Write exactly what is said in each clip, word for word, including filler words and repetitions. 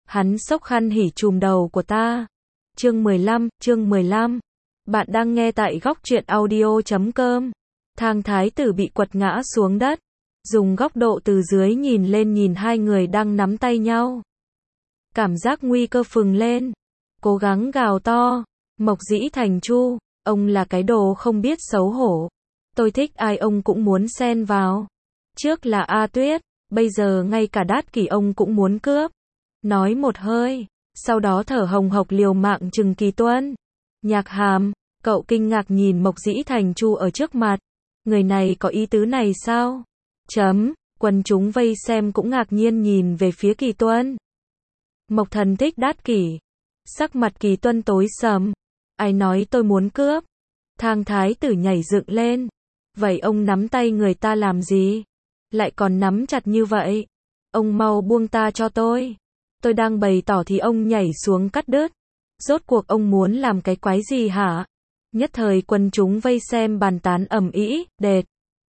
Hắn xốc khăn hỉ trùm đầu của ta. Chương mười lăm, chương mười lăm. Bạn đang nghe tại góc truyện audio chấm com. Thang thái tử bị quật ngã xuống đất. Dùng góc độ từ dưới nhìn lên nhìn hai người đang nắm tay nhau. Cảm giác nguy cơ phừng lên. Cố gắng gào to. Mộc Dĩ Thành Chu, ông là cái đồ không biết xấu hổ. Tôi thích ai ông cũng muốn xen vào. Trước là A Tuyết, bây giờ ngay cả Đát Kỷ ông cũng muốn cướp. Nói một hơi, sau đó thở hồng hộc liều mạng trừng Kỳ Tuân. Nhạc Hàm, cậu kinh ngạc nhìn Mộc Dĩ Thành Chu ở trước mặt. Người này có ý tứ này sao? Chấm, quần chúng vây xem cũng ngạc nhiên nhìn về phía Kỳ Tuân. Mộc Thần thích Đát Kỷ. Sắc mặt Kỳ Tuân tối sầm. Ai nói tôi muốn cướp? Thang thái tử nhảy dựng lên. Vậy ông nắm tay người ta làm gì? Lại còn nắm chặt như vậy? Ông mau buông ta cho tôi. Tôi đang bày tỏ thì ông nhảy xuống cắt đứt. Rốt cuộc ông muốn làm cái quái gì hả? Nhất thời quần chúng vây xem bàn tán ầm ĩ, đệt.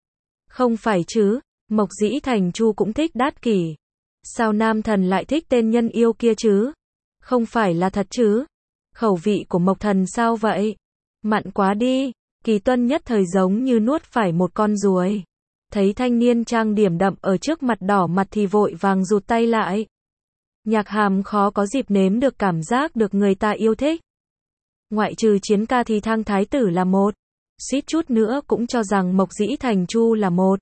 Không phải chứ, Mộc Dĩ Thành Chu cũng thích Đát Kỷ. Sao nam thần lại thích tên nhân yêu kia chứ? Không phải là thật chứ? Khẩu vị của Mộc Thần sao vậy? Mặn quá đi. Kỳ Tuân nhất thời giống như nuốt phải một con ruồi. Thấy thanh niên trang điểm đậm ở trước mặt đỏ mặt thì vội vàng rụt tay lại. Nhạc Hàm khó có dịp nếm được cảm giác được người ta yêu thích. Ngoại trừ Chiến Ca thì Thang thái tử là một. Suýt chút nữa cũng cho rằng Mộc Dĩ Thành Chu là một.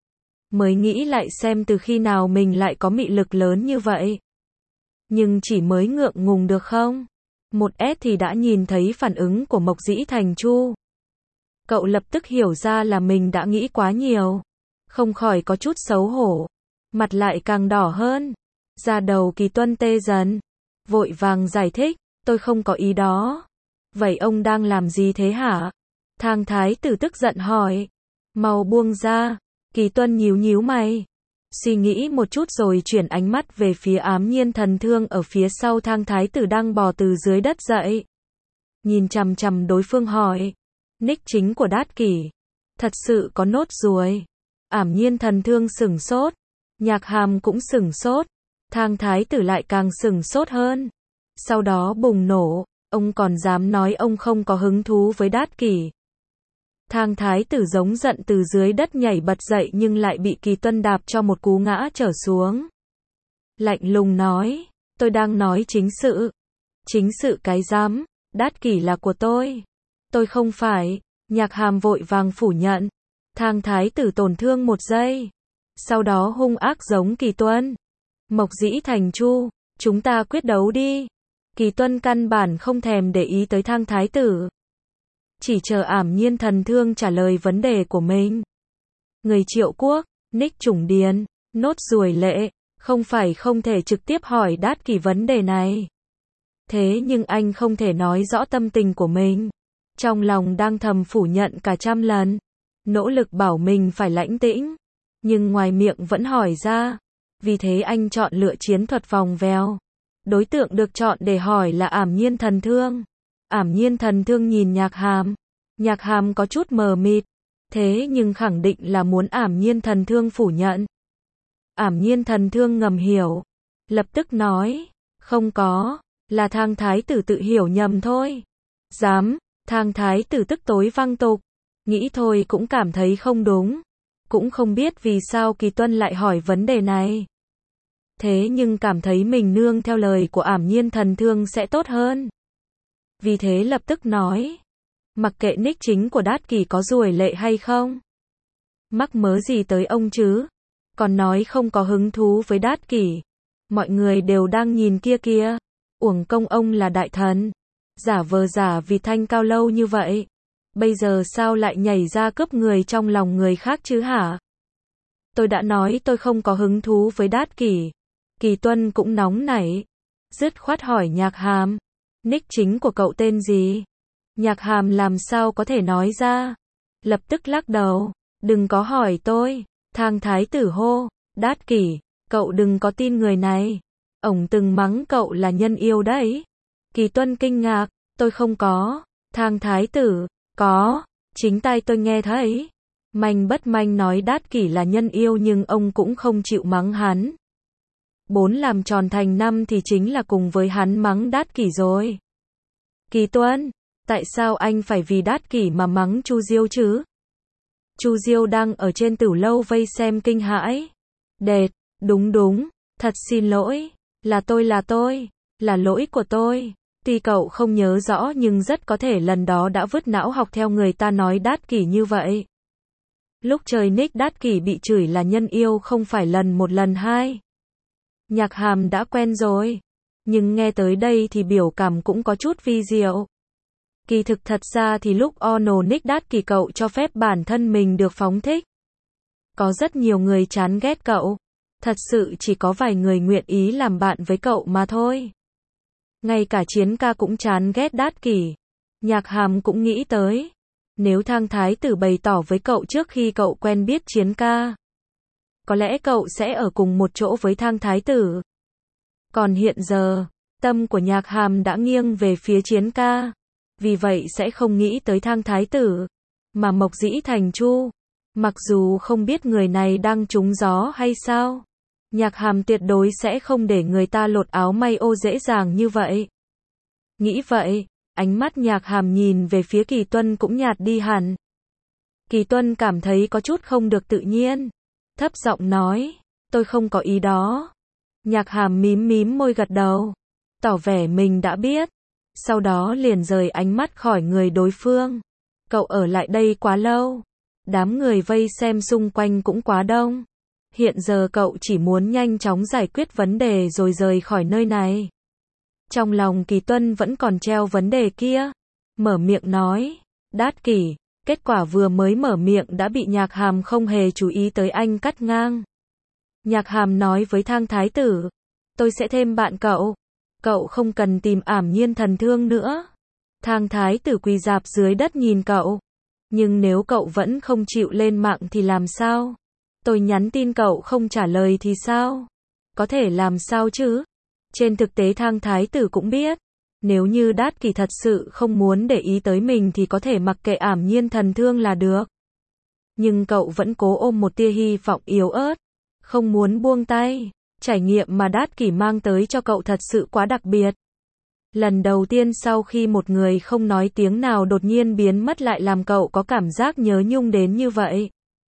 Mới nghĩ lại xem từ khi nào mình lại có mị lực lớn như vậy. Nhưng chỉ mới ngượng ngùng được không? Một S thì đã nhìn thấy phản ứng của Mộc Dĩ Thành Chu. Cậu lập tức hiểu ra là mình đã nghĩ quá nhiều. Không khỏi có chút xấu hổ. Mặt lại càng đỏ hơn. Da đầu Kỳ Tuân tê dần. Vội vàng giải thích, tôi không có ý đó. Vậy ông đang làm gì thế hả? Thang thái tử tức giận hỏi. Mau buông ra. Kỳ Tuân nhíu nhíu mày. Suy nghĩ một chút rồi chuyển ánh mắt về phía Ám Nhiên Thần Thương ở phía sau Thang thái tử đang bò từ dưới đất dậy. Nhìn chằm chằm đối phương hỏi. Nick chính của Đát Kỷ. Thật sự có nốt ruồi. Ảm Nhiên Thần Thương sửng sốt. Nhạc Hàm cũng sửng sốt. Thang thái tử lại càng sửng sốt hơn. Sau đó bùng nổ. Ông còn dám nói ông không có hứng thú với Đát Kỷ. Thang thái tử giống giận từ dưới đất nhảy bật dậy nhưng lại bị Kỳ Tuân đạp cho một cú ngã trở xuống. Lạnh lùng nói. Tôi đang nói chính sự. Chính sự cái dám. Đát Kỷ là của tôi. Tôi không phải. Nhạc Hàm vội vàng phủ nhận. Thang thái tử tổn thương một giây. Sau đó hung ác giống Kỳ Tuân. Mộc Dĩ Thành Chu, chúng ta quyết đấu đi. Kỳ Tuân căn bản không thèm để ý tới Thang thái tử. Chỉ chờ Ảm Nhiên Thần Thương trả lời vấn đề của mình. Người Triệu Quốc, nick Trùng Điền, nốt ruồi lệ, không phải không thể trực tiếp hỏi Đát Kỷ vấn đề này. Thế nhưng anh không thể nói rõ tâm tình của mình. Trong lòng đang thầm phủ nhận cả trăm lần. Nỗ lực bảo mình phải lãnh tĩnh. Nhưng ngoài miệng vẫn hỏi ra. Vì thế anh chọn lựa chiến thuật vòng vèo. Đối tượng được chọn để hỏi là Ảm Nhiên Thần Thương. Ảm Nhiên Thần Thương nhìn Nhạc Hàm. Nhạc Hàm có chút mờ mịt. Thế nhưng khẳng định là muốn Ảm Nhiên Thần Thương phủ nhận. Ảm Nhiên Thần Thương ngầm hiểu. Lập tức nói. Không có. Là Thang thái tử tự hiểu nhầm thôi. Dám. Thang thái tử tức tối văng tục. Nghĩ thôi cũng cảm thấy không đúng. Cũng không biết vì sao Kỳ Tuân lại hỏi vấn đề này. Thế nhưng cảm thấy mình nương theo lời của Ảm Nhiên Thần Thương sẽ tốt hơn. Vì thế lập tức nói. Mặc kệ nick chính của Đát Kỷ có ruồi lệ hay không. Mắc mớ gì tới ông chứ. Còn nói không có hứng thú với Đát Kỷ. Mọi người đều đang nhìn kia kia. Uổng công ông là đại thần. Giả vờ giả vì thanh cao lâu như vậy. Bây giờ sao lại nhảy ra cướp người trong lòng người khác chứ hả? Tôi đã nói tôi không có hứng thú với Đát Kỷ. Kỳ Tuân cũng nóng nảy. Dứt khoát hỏi Nhạc Hàm. Nick chính của cậu tên gì? Nhạc Hàm làm sao có thể nói ra? Lập tức lắc đầu. Đừng có hỏi tôi. Thang thái tử hô. Đát Kỷ, cậu đừng có tin người này. Ổng từng mắng cậu là nhân yêu đấy. Kỳ Tuân kinh ngạc. Tôi không có. Thang thái tử. Có. Chính tai tôi nghe thấy. Manh bất manh nói Đát Kỷ là nhân yêu nhưng ông cũng không chịu mắng hắn. bốn làm tròn thành năm thì chính là cùng với hắn mắng Đát Kỷ rồi. Kỳ Tuân, tại sao anh phải vì Đát Kỷ mà mắng Chu Diêu chứ? Chu Diêu đang ở trên tử lâu vây xem kinh hãi. Đệt, đúng đúng, thật xin lỗi, là tôi là tôi, là lỗi của tôi. Tuy cậu không nhớ rõ nhưng rất có thể lần đó đã vứt não học theo người ta nói Đát Kỷ như vậy. Lúc chơi nick Đát Kỷ bị chửi là nhân yêu không phải lần một lần hai. Nhạc Hàm đã quen rồi, nhưng nghe tới đây thì biểu cảm cũng có chút vi diệu. Kỳ thực thật ra thì lúc Ono nick Đát Kỷ cậu cho phép bản thân mình được phóng thích. Có rất nhiều người chán ghét cậu, thật sự chỉ có vài người nguyện ý làm bạn với cậu mà thôi. Ngay cả Chiến ca cũng chán ghét Đát Kỷ. Nhạc Hàm cũng nghĩ tới, nếu Thang Thái Tử bày tỏ với cậu trước khi cậu quen biết Chiến ca, có lẽ cậu sẽ ở cùng một chỗ với Thang Thái Tử. Còn hiện giờ, tâm của Nhạc Hàm đã nghiêng về phía Chiến ca, vì vậy sẽ không nghĩ tới Thang Thái Tử, mà Mộc Dĩ Thành Chu. Mặc dù không biết người này đang trúng gió hay sao, Nhạc Hàm tuyệt đối sẽ không để người ta lột áo may ô dễ dàng như vậy. Nghĩ vậy, ánh mắt Nhạc Hàm nhìn về phía Kỳ Tuân cũng nhạt đi hẳn. Kỳ Tuân cảm thấy có chút không được tự nhiên, thấp giọng nói, tôi không có ý đó. Nhạc Hàm mím mím môi gật đầu, tỏ vẻ mình đã biết, sau đó liền rời ánh mắt khỏi người đối phương. Cậu ở lại đây quá lâu, đám người vây xem xung quanh cũng quá đông. Hiện giờ cậu chỉ muốn nhanh chóng giải quyết vấn đề rồi rời khỏi nơi này. Trong lòng Kỳ Tuân vẫn còn treo vấn đề kia, mở miệng nói, Đát Kỷ, kết quả vừa mới mở miệng đã bị Nhạc Hàm không hề chú ý tới anh cắt ngang. Nhạc Hàm nói với Thang Thái Tử, tôi sẽ thêm bạn cậu, cậu không cần tìm Ảm Nhiên Thần Thương nữa. Thang Thái Tử quỳ rạp dưới đất nhìn cậu, nhưng nếu cậu vẫn không chịu lên mạng thì làm sao? Tôi nhắn tin cậu không trả lời thì sao? Có thể làm sao chứ? Trên thực tế Thang Thái Tử cũng biết, nếu như Đát Kỷ thật sự không muốn để ý tới mình thì có thể mặc kệ Ảm Nhiên Thần Thương là được. Nhưng cậu vẫn cố ôm một tia hy vọng yếu ớt, không muốn buông tay. Trải nghiệm mà Đát Kỷ mang tới cho cậu thật sự quá đặc biệt. Lần đầu tiên sau khi một người không nói tiếng nào đột nhiên biến mất lại làm cậu có cảm giác nhớ nhung đến như vậy.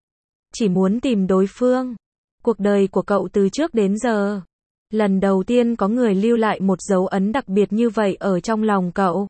Chỉ muốn tìm đối phương. Cuộc đời của cậu từ trước đến giờ, lần đầu tiên có người lưu lại một dấu ấn đặc biệt như vậy ở trong lòng cậu.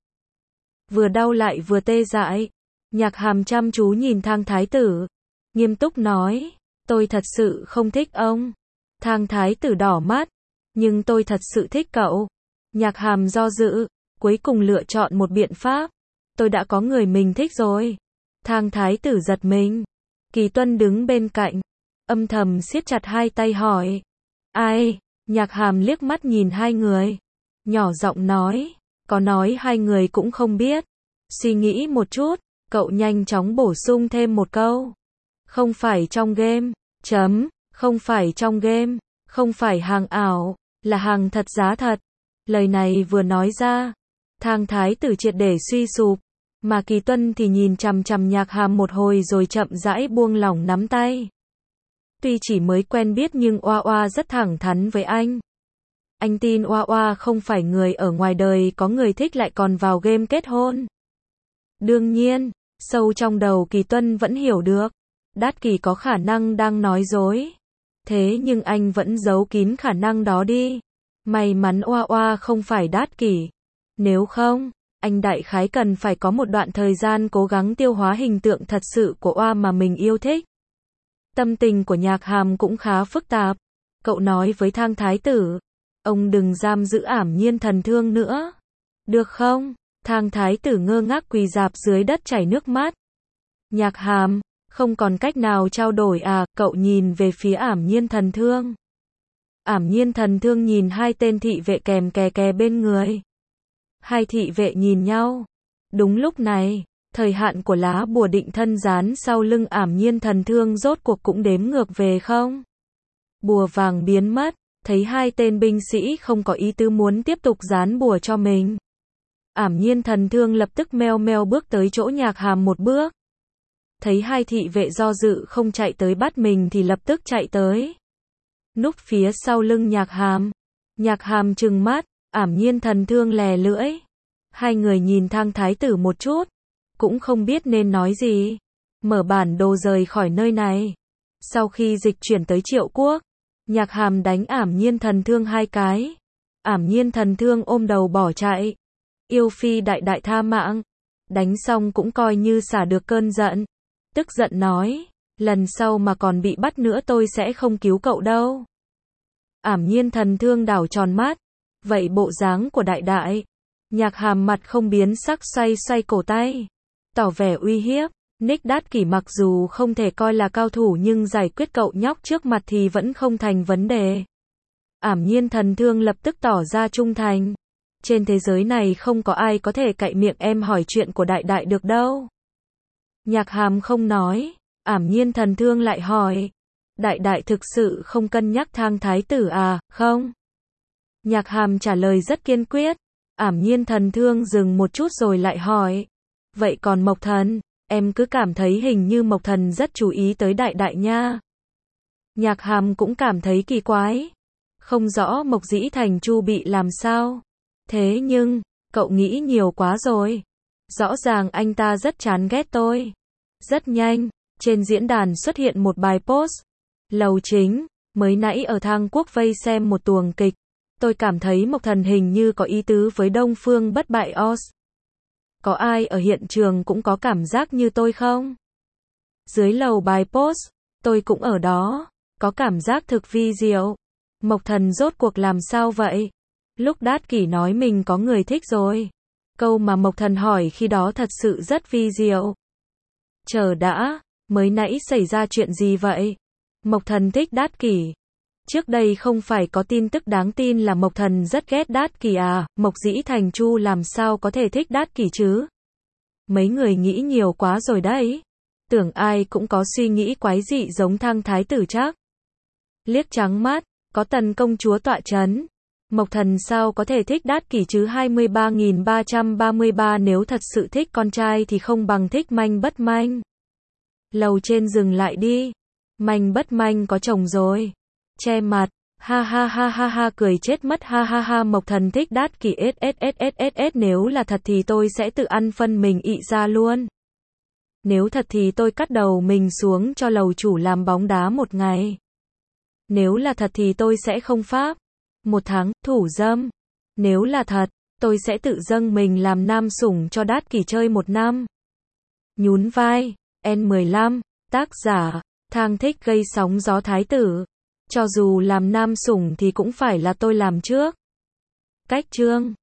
Vừa đau lại vừa tê dại. Nhạc Hàm chăm chú nhìn Thang Thái Tử, nghiêm túc nói, tôi thật sự không thích ông. Thang Thái Tử đỏ mắt, nhưng tôi thật sự thích cậu. Nhạc Hàm do dự, cuối cùng lựa chọn một biện pháp. Tôi đã có người mình thích rồi. Thang Thái Tử giật mình. Kỳ Tuân đứng bên cạnh, âm thầm siết chặt hai tay hỏi, ai? Nhạc Hàm liếc mắt nhìn hai người, nhỏ giọng nói, có nói hai người cũng không biết. Suy nghĩ một chút, cậu nhanh chóng bổ sung thêm một câu. Không phải trong game, chấm, không phải trong game, không phải hàng ảo, là hàng thật giá thật. Lời này vừa nói ra, Thang Thái Tử triệt để suy sụp, mà Kỳ Tuân thì nhìn chằm chằm Nhạc Hàm một hồi rồi chậm rãi buông lỏng nắm tay. Tuy chỉ mới quen biết nhưng Oa Oa rất thẳng thắn với anh. Anh tin Oa Oa không phải người ở ngoài đời có người thích lại còn vào game kết hôn. Đương nhiên, sâu trong đầu Kỳ Tuân vẫn hiểu được, Đát Kỷ có khả năng đang nói dối. Thế nhưng anh vẫn giấu kín khả năng đó đi. May mắn Oa Oa không phải Đát Kỷ. Nếu không, anh đại khái cần phải có một đoạn thời gian cố gắng tiêu hóa hình tượng thật sự của Oa mà mình yêu thích. Tâm tình của Nhạc Hàm cũng khá phức tạp. Cậu nói với Thang Thái Tử, ông đừng giam giữ Ảm Nhiên Thần Thương nữa. Được không? Thang Thái Tử ngơ ngác quỳ rạp dưới đất chảy nước mắt. Nhạc Hàm, không còn cách nào trao đổi à? Cậu nhìn về phía Ảm Nhiên Thần Thương. Ảm Nhiên Thần Thương nhìn hai tên thị vệ kèm kè kè bên người. Hai thị vệ nhìn nhau. Đúng lúc này, thời hạn của lá bùa định thân dán sau lưng Ảm Nhiên Thần Thương rốt cuộc cũng đếm ngược về không? Bùa vàng biến mất, thấy hai tên binh sĩ không có ý tứ muốn tiếp tục dán bùa cho mình. Ảm Nhiên Thần Thương lập tức meo meo bước tới chỗ Nhạc Hàm một bước. Thấy hai thị vệ do dự không chạy tới bắt mình thì lập tức chạy tới. núp phía sau lưng Nhạc Hàm. Nhạc Hàm trừng mắt, ảm nhiên thần thương lè lưỡi. Hai người nhìn Thang thái tử một chút, cũng không biết nên nói gì. Mở bản đồ rời khỏi nơi này. Sau khi dịch chuyển tới Triệu Quốc, Nhạc Hàm đánh ảm nhiên thần thương hai cái. Ảm nhiên thần thương ôm đầu bỏ chạy. Yêu phi đại đại tha mạng. Đánh xong cũng coi như xả được cơn giận. Tức giận nói, lần sau mà còn bị bắt nữa tôi sẽ không cứu cậu đâu. Ảm nhiên thần thương đảo tròn mắt. Vậy bộ dáng của đại đại. Nhạc Hàm mặt không biến sắc xoay xoay cổ tay. Tỏ vẻ uy hiếp. Nick Đát Kỷ mặc dù không thể coi là cao thủ nhưng giải quyết cậu nhóc trước mặt thì vẫn không thành vấn đề. Ảm nhiên thần thương lập tức tỏ ra trung thành. Trên thế giới này không có ai có thể cậy miệng em hỏi chuyện của đại đại được đâu. Nhạc Hàm không nói. Ảm nhiên thần thương lại hỏi. Đại đại thực sự không cân nhắc Thang thái tử à, không? Nhạc Hàm trả lời rất kiên quyết. Ảm nhiên thần thương dừng một chút rồi lại hỏi. Vậy còn Mộc Thần? Em cứ cảm thấy hình như Mộc Thần rất chú ý tới đại đại nha. Nhạc Hàm cũng cảm thấy kỳ quái. Không rõ Mộc Dĩ Thành Chu bị làm sao. Thế nhưng, cậu nghĩ nhiều quá rồi. Rõ ràng anh ta rất chán ghét tôi. Rất nhanh, trên diễn đàn xuất hiện một bài post. Lầu Chính, mới nãy ở Thang Quốc vây xem một tuồng kịch. Tôi cảm thấy Mộc Thần hình như có ý tứ với Đông Phương bất bại Oz. Có ai ở hiện trường cũng có cảm giác như tôi không? Dưới lầu bài post, tôi cũng ở đó, có cảm giác thực vi diệu. Mộc Thần rốt cuộc làm sao vậy? Lúc Đát Kỷ nói mình có người thích rồi. Câu mà Mộc Thần hỏi khi đó thật sự rất vi diệu. Chờ đã, mới nãy xảy ra chuyện gì vậy? Mộc Thần thích Đát Kỷ. Trước đây không phải có tin tức đáng tin là Mộc Thần rất ghét Đát Kỷ à, Mộc Dĩ Thành Chu làm sao có thể thích Đát Kỷ chứ? Mấy người nghĩ nhiều quá rồi đấy. Tưởng ai cũng có suy nghĩ quái dị giống Thang thái tử chắc. Liếc trắng mắt, có Tần công chúa tọa chấn. Mộc Thần sao có thể thích Đát Kỷ chứ? Hai mươi ba nghìn ba trăm ba mươi ba Nếu thật sự thích con trai thì không bằng thích manh bất manh. Lầu trên dừng lại đi. Manh bất manh có chồng rồi. Che mặt, ha ha ha ha ha cười chết mất ha ha ha Mộc Thần thích Đát Kỷ sssss nếu là thật thì tôi sẽ tự ăn phân mình ị ra luôn. Nếu thật thì tôi cắt đầu mình xuống cho lầu chủ làm bóng đá một ngày. Nếu là thật thì tôi sẽ không pháp. Một tháng, thủ dâm. Nếu là thật, tôi sẽ tự dâng mình làm nam sủng cho Đát Kỷ chơi một năm. Nhún vai, N mười lăm, tác giả, Thang thích gây sóng gió thái tử. Cho dù làm nam sủng thì cũng phải là tôi làm trước. Cách chương